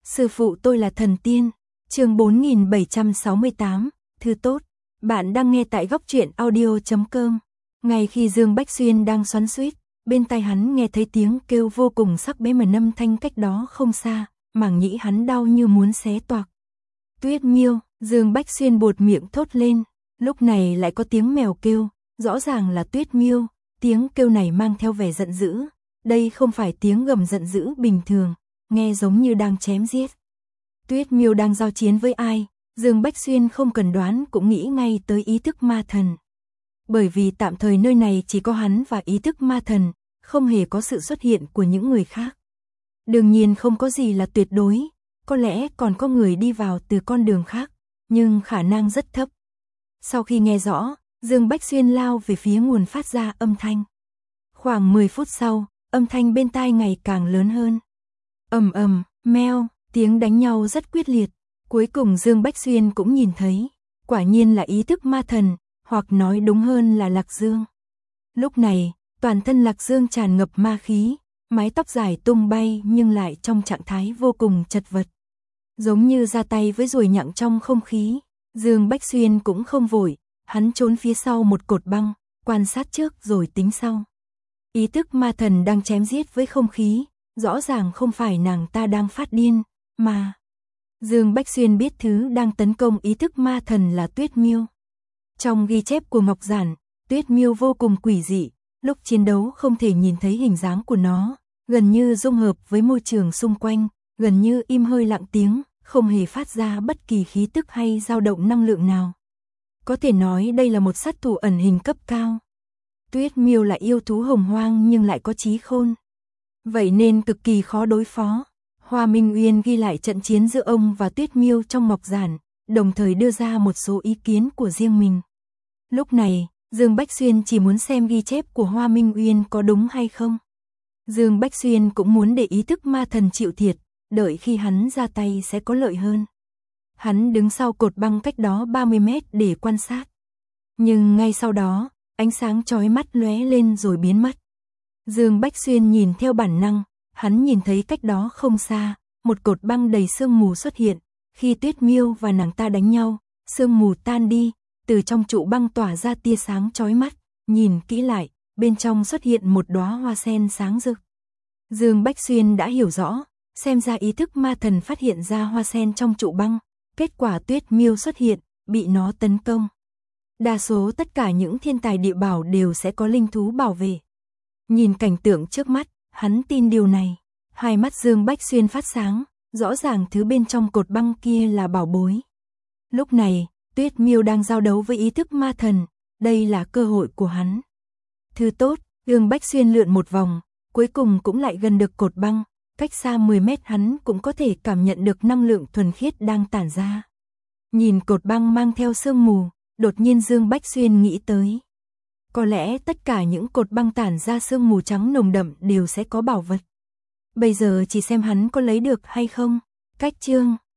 Sư phụ tôi là thần tiên. Chương 4768, thư tốt. Bạn đang nghe tại góc truyện audio.com. Ngay khi Dương Bách Xuyên đang xoắn xuýt, bên tai hắn nghe thấy tiếng kêu vô cùng sắc bén mà âm thanh cách đó không xa, màng nhĩ hắn đau như muốn xé toạc. Tuyết Miêu, Dương Bách Xuyên buột miệng thốt lên, lúc này lại có tiếng mèo kêu, rõ ràng là Tuyết Miêu, tiếng kêu này mang theo vẻ giận dữ, đây không phải tiếng gầm giận dữ bình thường, nghe giống như đang chém giết. Tuyết Miêu đang giao chiến với ai? Dương Bách Xuyên không cần đoán cũng nghĩ ngay tới ý thức ma thần. Bởi vì tạm thời nơi này chỉ có hắn và ý thức ma thần, không hề có sự xuất hiện của những người khác. Đương nhiên không có gì là tuyệt đối, có lẽ còn có người đi vào từ con đường khác, nhưng khả năng rất thấp. Sau khi nghe rõ, Dương Bách Xuyên lao về phía nguồn phát ra âm thanh. Khoảng 10 phút sau, âm thanh bên tai ngày càng lớn hơn. Ầm ầm, meo, tiếng đánh nhau rất quyết liệt. Cuối cùng Dương Bách Xuyên cũng nhìn thấy, quả nhiên là ý thức ma thần, hoặc nói đúng hơn là Lạc Dương. Lúc này, toàn thân Lạc Dương tràn ngập ma khí, mái tóc dài tung bay nhưng lại trong trạng thái vô cùng chật vật. Giống như ra tay với ruồi nhặng trong không khí, Dương Bách Xuyên cũng không vội, hắn trốn phía sau một cột băng, quan sát trước rồi tính sau. Ý thức ma thần đang chém giết với không khí, rõ ràng không phải nàng ta đang phát điên, mà Dương Bách Xuyên biết thứ đang tấn công ý thức ma thần là Tuyết Miêu. Trong ghi chép của Ngọc Giản, Tuyết Miêu vô cùng quỷ dị, lúc chiến đấu không thể nhìn thấy hình dáng của nó, gần như dung hợp với môi trường xung quanh, gần như im hơi lặng tiếng, không hề phát ra bất kỳ khí tức hay dao động năng lượng nào. Có thể nói đây là một sát thủ ẩn hình cấp cao. Tuyết Miêu là yêu thú hồng hoang nhưng lại có trí khôn, vậy nên cực kỳ khó đối phó. Hoa Minh Uyên ghi lại trận chiến giữa ông và Tuyết Miêu trong Ngọc Giản, đồng thời đưa ra một số ý kiến của riêng mình. Lúc này, Dương Bách Xuyên chỉ muốn xem ghi chép của Hoa Minh Uyên có đúng hay không. Dương Bách Xuyên cũng muốn để ý thức ma thần chịu thiệt, đợi khi hắn ra tay sẽ có lợi hơn. Hắn đứng sau cột băng cách đó 30 mét để quan sát. Nhưng ngay sau đó, ánh sáng chói mắt lóe lên rồi biến mất. Dương Bách Xuyên nhìn theo bản năng, hắn nhìn thấy cách đó không xa, một cột băng đầy sương mù xuất hiện. Khi Tuyết Miêu và nàng ta đánh nhau, sương mù tan đi, từ trong trụ băng tỏa ra tia sáng chói mắt, nhìn kỹ lại, bên trong xuất hiện một đóa hoa sen sáng rực. Dương Bách Xuyên đã hiểu rõ, xem ra ý thức ma thần phát hiện ra hoa sen trong trụ băng, kết quả Tuyết Miêu xuất hiện, bị nó tấn công. Đa số tất cả những thiên tài địa bảo đều sẽ có linh thú bảo vệ. Nhìn cảnh tượng trước mắt, hắn tin điều này. Hai mắt Dương Bách Xuyên phát sáng, rõ ràng thứ bên trong cột băng kia là bảo bối. Lúc này, Tuyết Miêu đang giao đấu với ý thức ma thần, đây là cơ hội của hắn. Thứ tốt, Dương Bách Xuyên lượn một vòng, cuối cùng cũng lại gần được cột băng, cách xa 10 mét hắn cũng có thể cảm nhận được năng lượng thuần khiết đang tản ra. Nhìn cột băng mang theo sương mù, đột nhiên Dương Bách Xuyên nghĩ tới. Có lẽ tất cả những cột băng tản ra sương mù trắng nồng đậm đều sẽ có bảo vật. Bây giờ chỉ xem hắn có lấy được hay không. Cách chương